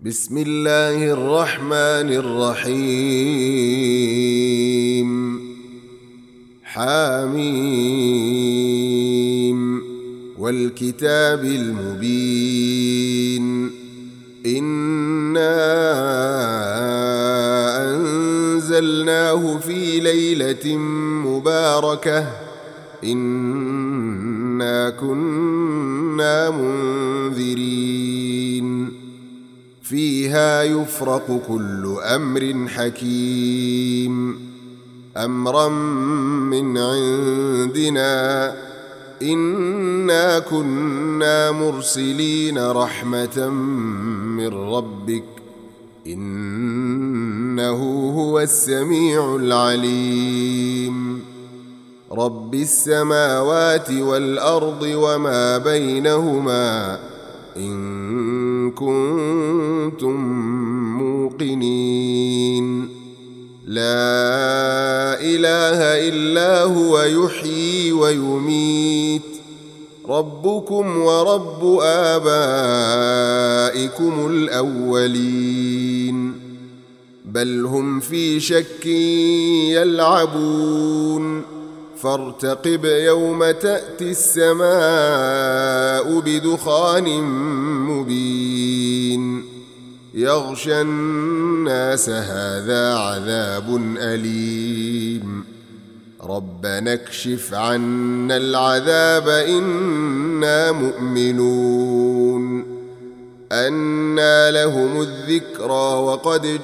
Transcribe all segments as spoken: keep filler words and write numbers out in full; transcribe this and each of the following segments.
بسم الله الرحمن الرحيم. حاميم والكتاب المبين. إنا أنزلناه في ليلة مباركة إنا كنا منذرين فيها يفرق كل أمر حكيم أمرا من عندنا إنا كنا مرسلين رحمة من ربك إنه هو السميع العليم. رب السماوات والأرض وما بينهما إن كنتم موقنين. لا إله إلا هو يحيي ويميت ربكم ورب آبائكم الأولين بل هم في شك يلعبون فارتقب يوم تأتي السماء بدخان مبين يغشى الناس هذا عذاب أليم ربنا اكشف عنا العذاب إنا مؤمنون. أنى لهم الذكرى وقد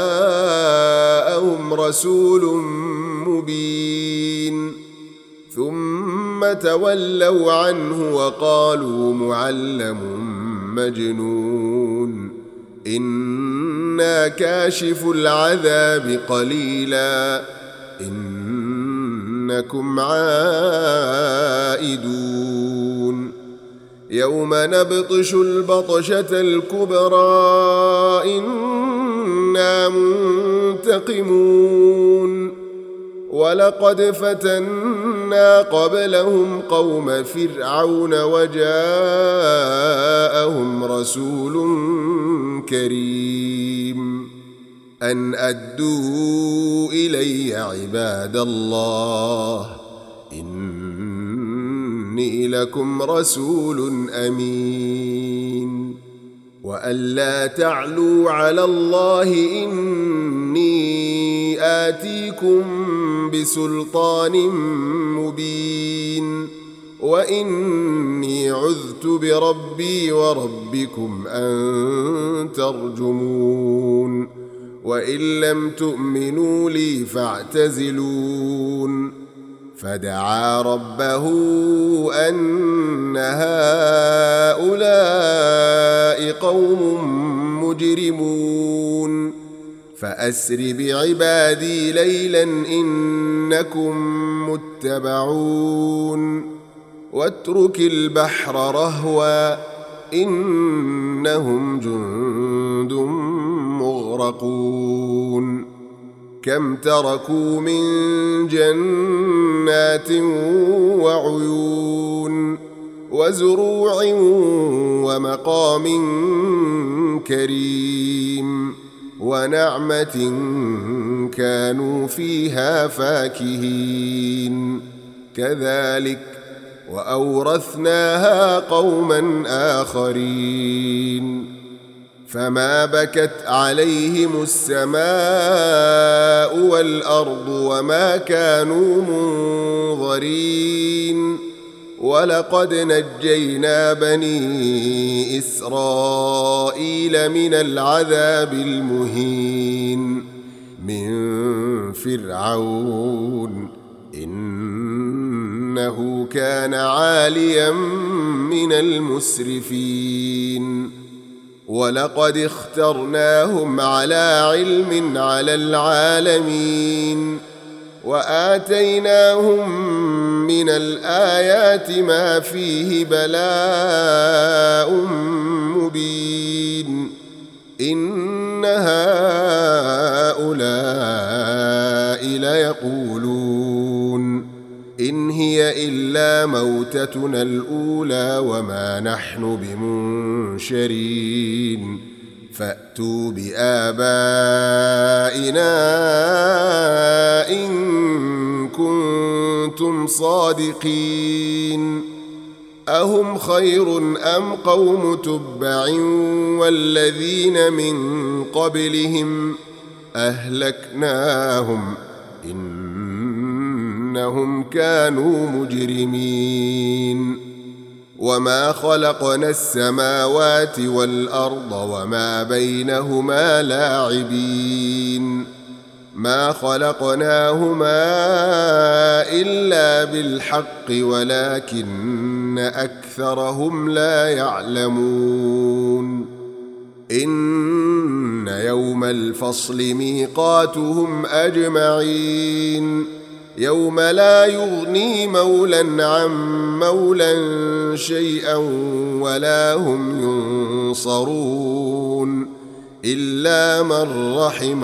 جاءهم رسول مبين ثم تولوا عنه وقالوا معلم مجنون إنا كاشف العذاب قليلا إنكم عائدون. يوم نبطش البطشة الكبرى إنا منتقمون ولقد فتنا قبلهم قوم فرعون وجاءهم رسول كريم أن أدوا إلي عباد الله إني لكم رسول أمين وأن لا تعلوا على الله إني آتيكم بسلطان مبين وإني عذت بربي وربكم أن ترجمون وإن لم تؤمنوا لي فاعتزلون. فدعا ربه أن هؤلاء قوم مجرمون فأسر بعبادي ليلا إنكم متبعون واترك البحر رهوا إنهم جند مغرقون. كم تركوا من جنات وعيون وزروع ومقام كريم ونعمة كانوا فيها فاكهين كذلك وأورثناها قوما آخرين. فما بكت عليهم السماء والأرض وما كانوا منظرين ولقد نجينا بني إسرائيل من العذاب المهين من فرعون إنه كان عاليا من المسرفين ولقد اخترناهم على علم على العالمين وآتيناهم من الآيات ما فيه بلاء مبين إن هؤلاء ليقولون إن هي إلا موتتنا الأولى وما نحن بمنشرين فأتوا بآبائنا إن كنتم صادقين أهم خير أم قوم تبع والذين من قبلهم أهلكناهم إنهم كانوا مجرمين وما خلقنا السماوات والأرض وما بينهما لاعبين ما خلقناهما إلا بالحق ولكن أكثرهم لا يعلمون إن يوم الفصل ميقاتهم أجمعين يوم لا يغني مولى عن مولى شيئا ولا هم ينصرون إلا من رحم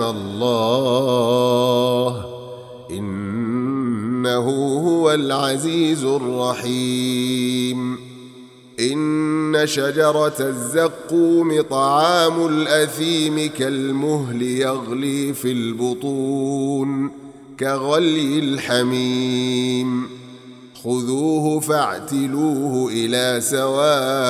الله إنه هو العزيز الرحيم إن شجرة الزقوم طعام الأثيم كالمهل يغلي في البطون كغلي الحميم خذوه فاعتلوه إلى سواء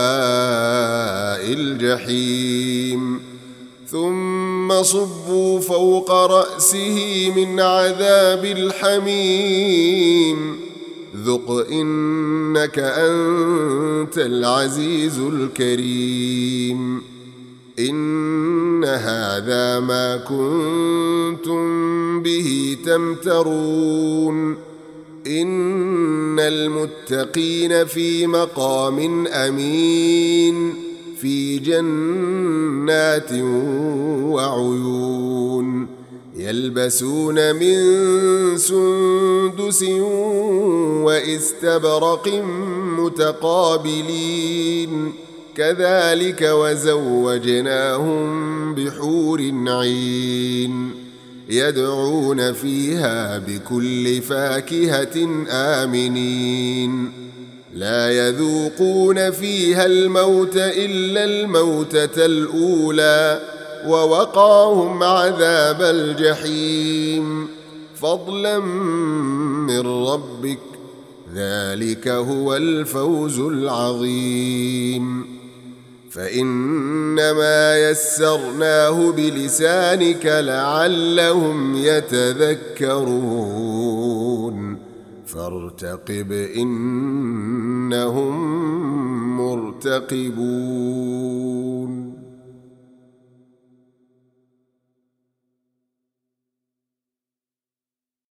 الجحيم ثم صبوا فوق رأسه من عذاب الحميم ذق إنك أنت العزيز الكريم إن هذا ما كنتم به تمترون إن المتقين في مقام أمين في جنات وعيون يلبسون من سندس واستبرق متقابلين كذلك وزوجناهم بحور عين يدعون فيها بكل فاكهة آمنين لا يذوقون فيها الموت إلا الموتة الأولى ووقاهم عذاب الجحيم فضلا من ربك ذلك هو الفوز العظيم فإنما يسرناه بلسانك لعلهم يتذكرون فارتقب إنهم مرتقبون.